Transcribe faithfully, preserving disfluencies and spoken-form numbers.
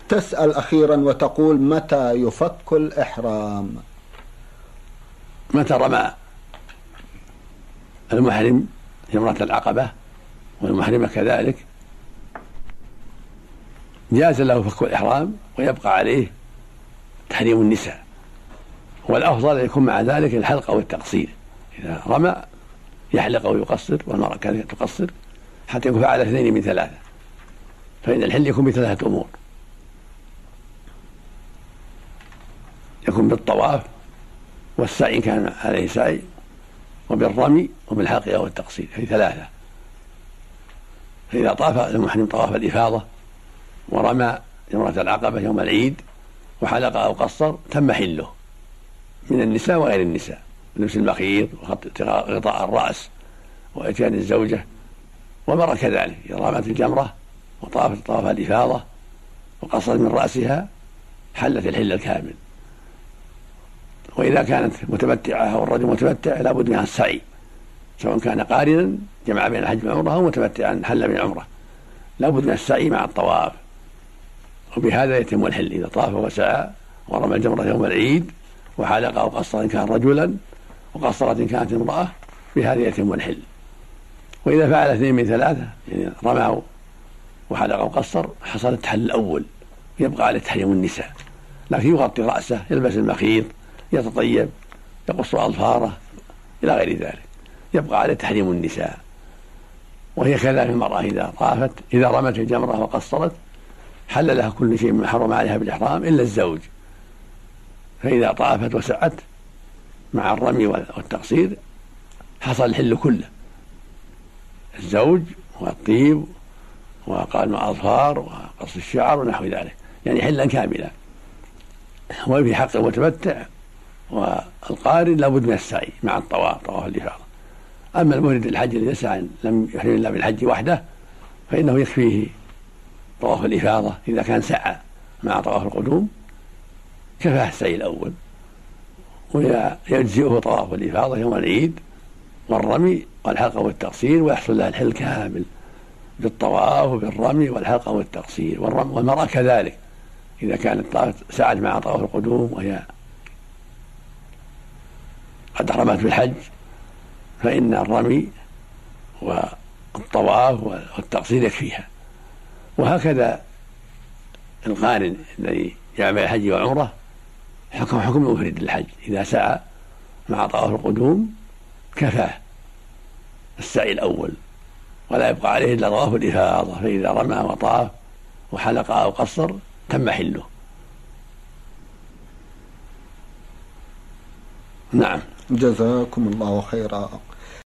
تسأل أخيرا وتقول: متى يفك الإحرام؟ متى رمى المحرم جمرة العقبة والمحرمة كذلك جاز له فك الإحرام ويبقى عليه تحريم النساء، والأفضل أن يكون مع ذلك الحلق أو التقصير. إذا رمى يحلق أو يقصر، والمرأة كذلك تقصر حتى يكون فعل اثنين من ثلاثة، فإن الحل يكون بثلاثة أمور: يكون بالطواف والسعي كان عليه سعي، وبالرمي وبالحلق أو التقصير، في ثلاثة. فإذا طاف المحرم طواف الإفاضة ورمى جمرة العقبة يوم العيد وحلق أو قصر تم حله من النساء وغير النساء، لبس المخيط وغطاء الرأس وإتيان الزوجة، ومرأة كذلك إذا رمت الجمرة وطافت طواف الإفاضة وقصر من رأسها حلت الحل الكامل. وإذا كانت متمتعة أو الرجل متمتع لا بد منها السعي، سواء كان قارنا جمع بين الحج والعمرة أو متمتعا حل من العمرة، لا بد من السعي مع الطواف، وبهذا يتم الحل. إذا طاف وسعى ورمى الجمرة يوم العيد وحلق أو قصر إن كان رجلا وقصرت إن كانت امرأة، بهذا يتم الحل. وإذا فعل اثنين من ثلاثة، يعني رمى وحلق أو قصر، حصل التحلل الأول يبقى على تحريم النساء، لكن يغطي رأسه، يلبس المخيط، يتطيب، يقص أظفاره إلى غير ذلك، يبقى على تحريم النساء. وهي كذلك المرأة إذا طافت إذا رمت الجمرة وقصرت حل لها كل شيء مما حرم عليها بالإحرام إلا الزوج، فإذا طافت وسعت مع الرمي والتقصير حصل الحل كله: الزوج والطيب وقلم الأظفار وقص الشعر ونحو ذلك، يعني حلا كاملا. وفي حق المتمتع والقارن لا بد من السعي مع الطواف، طواف الإفاضة. أما المفرد الحج الذي يسعى لم يحرم إلا بالحج وحده فإنه يكفيه طواف الإفاضة، إذا كان سعى مع طواف القدوم كفاه السعي الأول، ويجزئه طواف الإفاضة يوم العيد والرمي والحلق والتقصير، ويحصل لها الحل كامل بالطواف وبالرمي والحلق والتقصير. والمرأة كذلك إذا كانت سعت مع طواف القدوم وهي قد أحرمت بالحج فإن الرمي والطواف والتقصير يكفيها. وهكذا القارن الذي جاء بين الحج والعمرة حكم حكم المفرد للحج، إذا سعى مع طواف القدوم كفاه السعي الأول ولا يبقى عليه إلا طواف الإفاضة، فإذا رمى وطاف وحلق أو قصر تم حله. نعم، جزاكم الله خيرا.